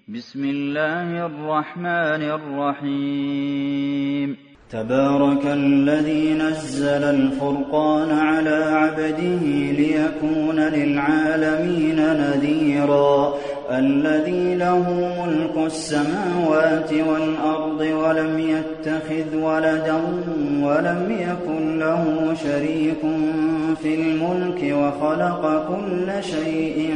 بسم الله الرحمن الرحيم تبارك الذي نزل الفرقان على عبده ليكون للعالمين نذيرا الذي له ملك السماوات والأرض ولم يتخذ ولدا ولم يكن له شريك في الملك وخلق كل شيء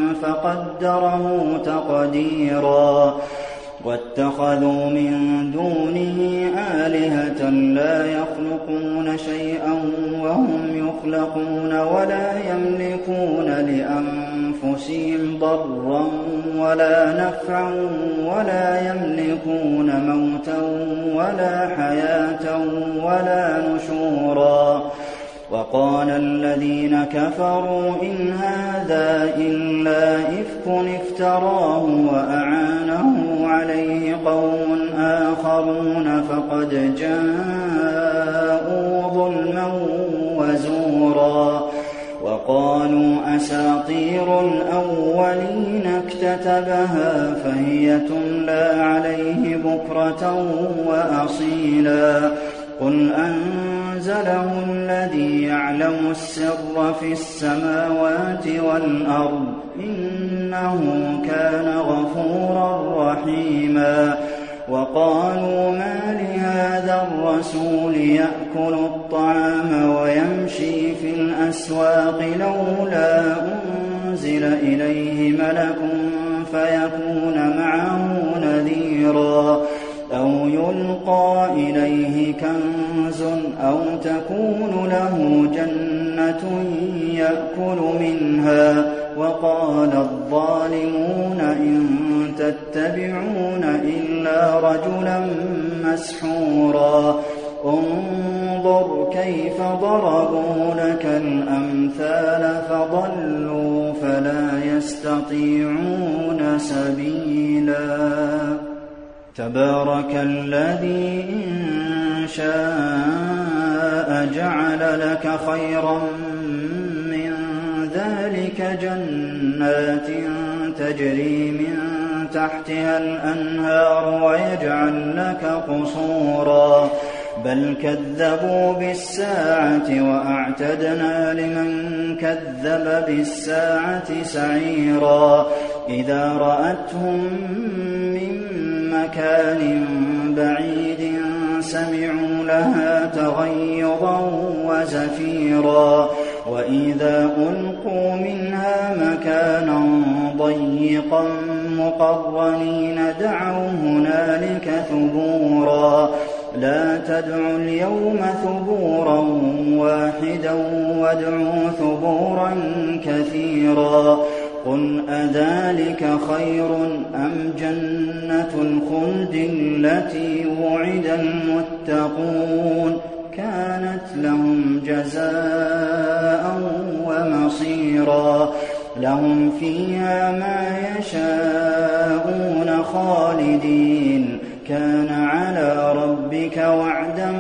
فقدره تقديرا واتخذوا من دونه آلهة لا يخلقون شيئا وهم يخلقون ولا يملكون لأنفسهم ضرا ولا نفعا ولا يملكون موتا ولا حياة ولا نشورا وقال الذين كفروا إن هذا إلا إفك افتراه وأعانه عليه قوم آخرون فقد جاءوا ظلما وزورا وقالوا أساطير الأولين اكتتبها فهي تملى عليه بكرة وأصيلا قل أنزله الذي يعلم السر في السماوات والأرض إنه كان غفورا رحيما وقالوا ما لهذا الرسول يأكل الطعام ويمشي في الأسواق لولا أنزل إليه ملك فيكون معه نذيرا أو يلقى إليه كنز أو تكون له جنة يأكل منها وقال الظالمون إن تتبعون إلا رجلا مسحورا انظر كيف ضربوا لك الأمثال فضلوا فلا يستطيعون سبيلا تبارك الذي إن شاء جعل لك خيرا من ذلك جنات تجري من تحتها الأنهار ويجعل لك قصورا بل كذبوا بالساعة وأعتدنا لمن كذب بالساعة سعيرا إذا رأتهم من مكان بعيد سمعوا لها تغيظا وزفيرا وإذا ألقوا منها مكانا ضيقا مقرنين دعوا هنالك ثبورا لا تدعوا اليوم ثبورا واحدا وادعوا ثبورا كثيرا قل أذلك خير أم جنة الخلد التي وعد المتقون كانت لهم جزاء ومصيرا لهم فيها ما يشاءون خالدين كان على ربك وعدا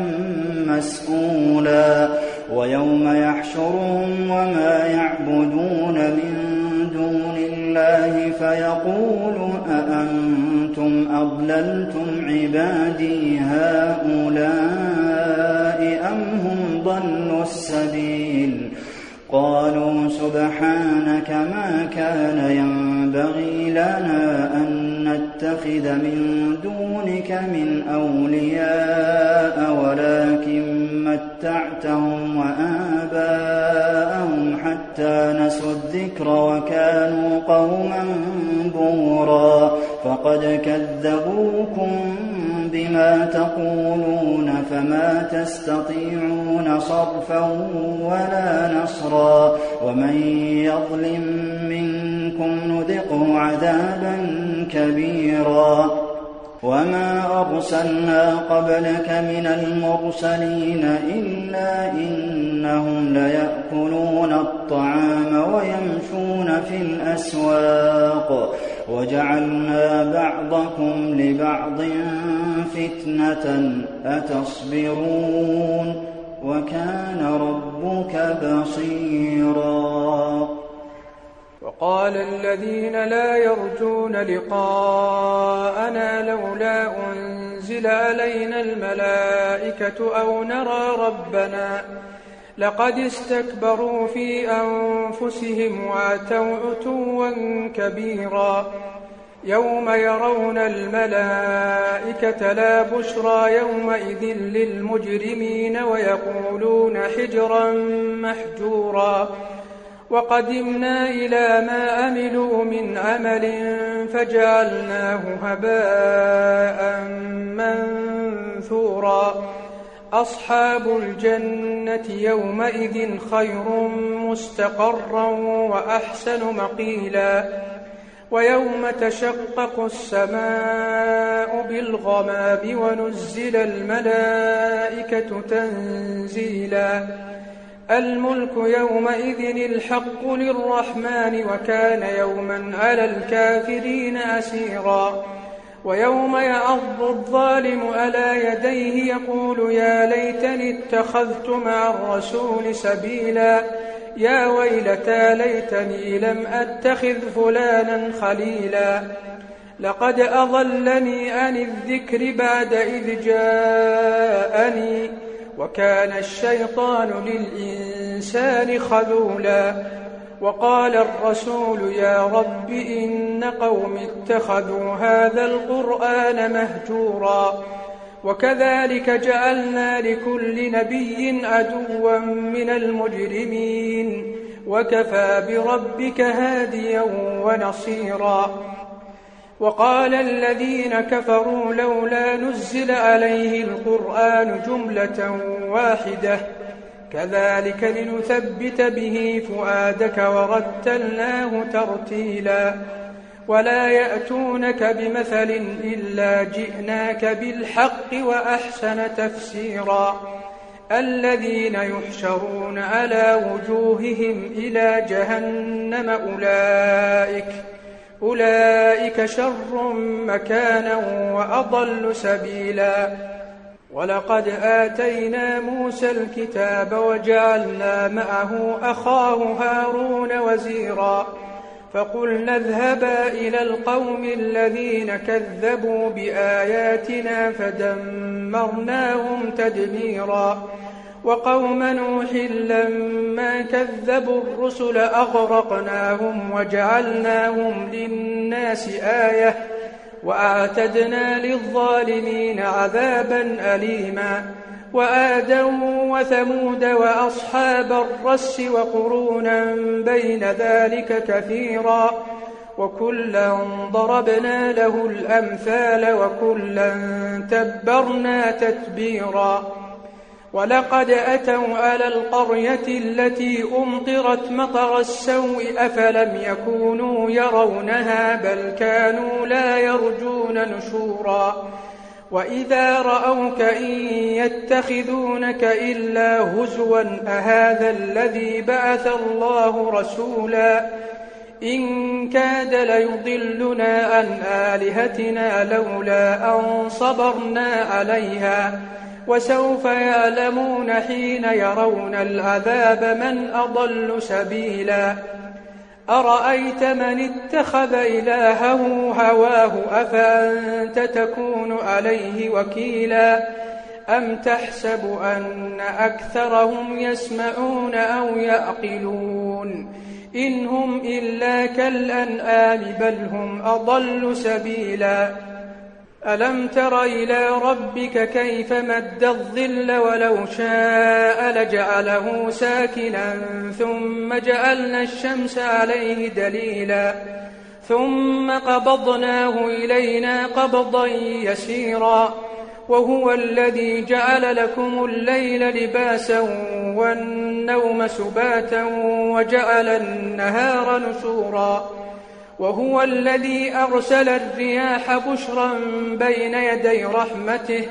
مسئولا ويوم يحشرهم وما يعبدون من دون الله فيقول أأنتم أضللتم عبادي هؤلاء أم هم ضلوا السبيل قالوا سبحانك ما كان ينبغي لنا أن نتخذ من دونك من أولياء ولكن متعتهم وآباءهم حتى نسوا الذكر وكانوا قوما بورا فقد كذبوكم بما تقولون فما تستطيعون صرفا ولا نصرا ومن يظلم منكم نذقه عذابا كبيرا وما أرسلنا قبلك من المرسلين إلا إنهم ليأكلون الطعام ويمشون في الأسواق وجعلنا بعضكم لبعض فتنة أتصبرون وكان ربك بصيرا وقال الذين لا يرجون لقاءنا لولا أنزل علينا الملائكة أو نرى ربنا لقد استكبروا في أنفسهم وأتوا عتوا كبيرا يوم يرون الملائكة لا بشرى يومئذ للمجرمين ويقولون حجرا محجورا وقدمنا إلى ما عملوا من عمل فجعلناه هباء منثورا أصحاب الجنة يومئذ خير مستقرا وأحسن مقيلا ويوم تشقق السماء بالغمام ونزل الملائكة تنزيلا الملك يومئذ الحق للرحمن وكان يوما على الكافرين أسيرا ويوم يعض الظالم على يديه يقول يا ليتني اتخذت مع الرسول سبيلا يا ويلتى ليتني لم أتخذ فلانا خليلا لقد أضلني عن الذكر بعد إذ جاءني وكان الشيطان للإنسان خذولا وقال الرسول يا رب إن قوم اتخذوا هذا القرآن مهجورا وكذلك جعلنا لكل نبي عدوا من المجرمين وكفى بربك هاديا ونصيرا وقال الذين كفروا لولا نزل عليه القرآن جملة واحدة كذلك لنثبت به فؤادك ورتلناه ترتيلا ولا يأتونك بمثل إلا جئناك بالحق وأحسن تفسيرا الذين يحشرون على وجوههم إلى جهنم أولئك شر مكانا وأضل سبيلا ولقد آتينا موسى الكتاب وجعلنا معه أخاه هارون وزيرا فقلنا اذهبا إلى القوم الذين كذبوا بآياتنا فدمرناهم تدميرا وقوم نوح لما كذبوا الرسل أغرقناهم وجعلناهم للناس آية وأعتدنا للظالمين عذابا أليما وآدا وثمود وأصحاب الرس وقرونا بين ذلك كثيرا وكلا ضربنا له الأمثال وكلا تبرنا تتبيرا ولقد أتوا على القرية التي أمطرت مطر السوء أفلم يكونوا يرونها بل كانوا لا يرجون نشورا وإذا رأوك إن يتخذونك إلا هزوا أهذا الذي بعث الله رسولا إن كاد ليضلنا عن آلهتنا لولا أن صبرنا عليها وسوف يعلمون حين يرون العذاب من أضل سبيلا أرأيت من اتخذ إلهه هواه أفأنت تكون عليه وكيلا أم تحسب أن أكثرهم يسمعون أو يعقلون إن هم إلا كالأنعام بل هم أضل سبيلا ألم تر إلى ربك كيف مد الظل ولو شاء لجعله ساكنا ثم جعلنا الشمس عليه دليلا ثم قبضناه إلينا قبضا يسيرا وهو الذي جعل لكم الليل لباسا والنوم سباتا وجعل النهار نشورا وهو الذي أرسل الرياح بشرا بين يدي رحمته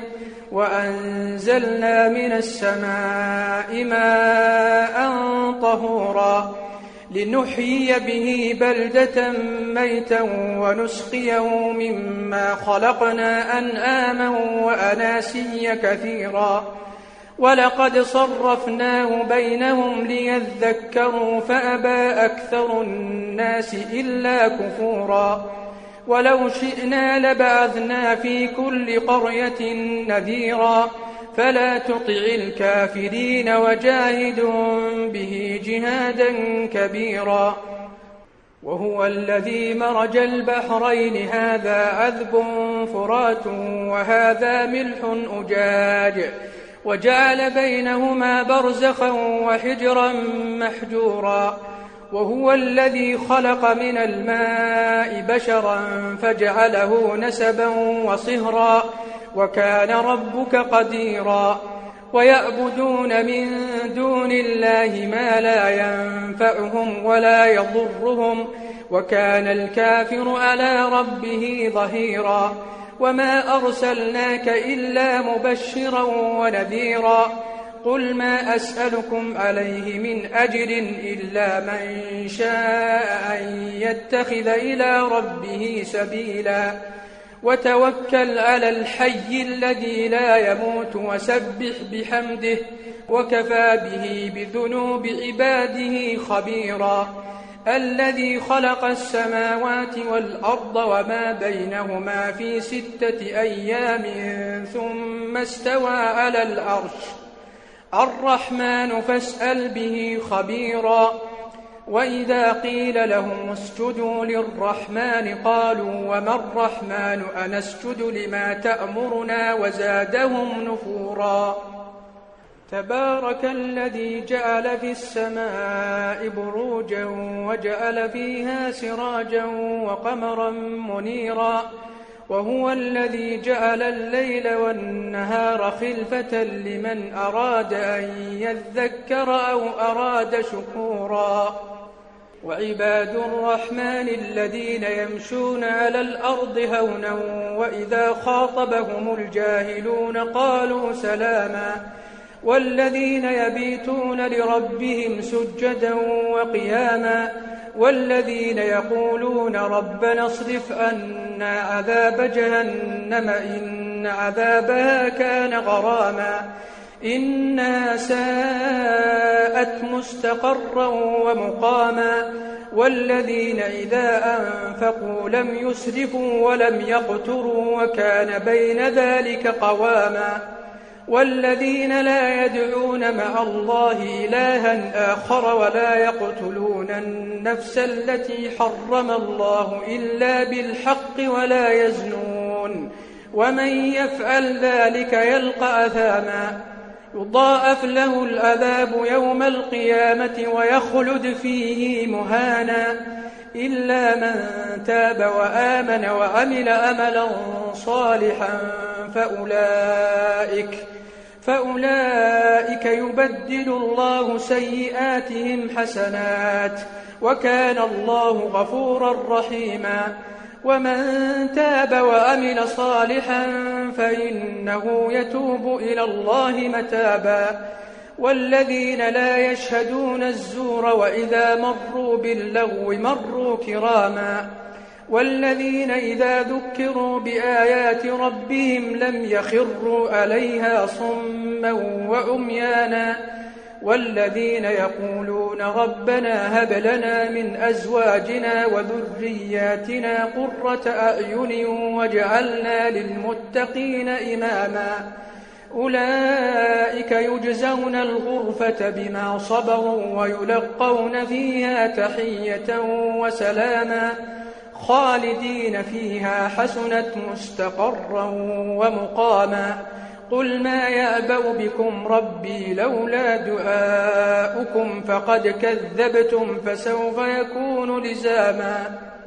وأنزلنا من السماء ماء طهورا لنحيي به بلدة ميتا ونسقيه مما خلقنا أنعاما وأناسيا كثيرا ولقد صرفناه بينهم ليذكروا فأبى أكثر الناس إلا كفورا ولو شئنا لبعثنا في كل قرية نذيرا فلا تطع الكافرين وجاهدهم به جهادا كبيرا وهو الذي مرج البحرين هذا عذب فرات وهذا ملح أجاج وجعل بينهما برزخا وحجرا محجورا وهو الذي خلق من الماء بشرا فجعله نسبا وصهرا وكان ربك قديرا ويعبدون من دون الله ما لا ينفعهم ولا يضرهم وكان الكافر على ربه ظهيرا وما أرسلناك إلا مبشرا ونذيرا قل ما أسألكم عليه من أجر إلا من شاء أن يتخذ إلى ربه سبيلا وتوكل على الحي الذي لا يموت وسبح بحمده وكفى به بذنوب عباده خبيرا الذي خلق السماوات والأرض وما بينهما في 6 أيام ثم استوى على العرش الرحمن فاسأل به خبيرا وإذا قيل لهم اسجدوا للرحمن قالوا وما الرحمن أنسجد لما تأمرنا وزادهم نفورا تبارك الذي جعل في السماء بروجا وجعل فيها سراجا وقمرا منيرا وهو الذي جعل الليل والنهار خلفة لمن أراد أن يذكر أو أراد شكورا وعباد الرحمن الذين يمشون على الأرض هونا وإذا خاطبهم الجاهلون قالوا سلاما والذين يبيتون لربهم سجدا وقياما والذين يقولون ربنا اصرف عنا عذاب جهنم إن عذابها كان غراما إنها ساءت مستقرا ومقاما والذين إذا أنفقوا لم يسرفوا ولم يقتروا وكان بين ذلك قواما والذين لا يدعون مع الله إلها آخر ولا يقتلون النفس التي حرم الله إلا بالحق ولا يزنون ومن يفعل ذلك يلقى أثاما يضاعف له العذاب يوم القيامة ويخلد فيه مهانا إلا من تاب وآمن وعمل عملا صالحا فأولئك يبدل الله سيئاتهم حسنات وكان الله غفورا رحيما ومن تاب وعمل صالحا فإنه يتوب إلى الله متابا والذين لا يشهدون الزور وإذا مروا باللغو مروا كراما والذين إذا ذكروا بآيات ربهم لم يخروا عليها صما وعميانا والذين يقولون ربنا هب لنا من أزواجنا وذرياتنا قرة أعين واجعلنا للمتقين إماما أولئك يجزون الغرفة بما صبروا ويلقون فيها تحية وسلاما خالدين فيها حسنت مستقرا ومقاما قل ما يأبأ بكم ربي لولا دعاؤكم فقد كذبتم فسوف يكون لزاما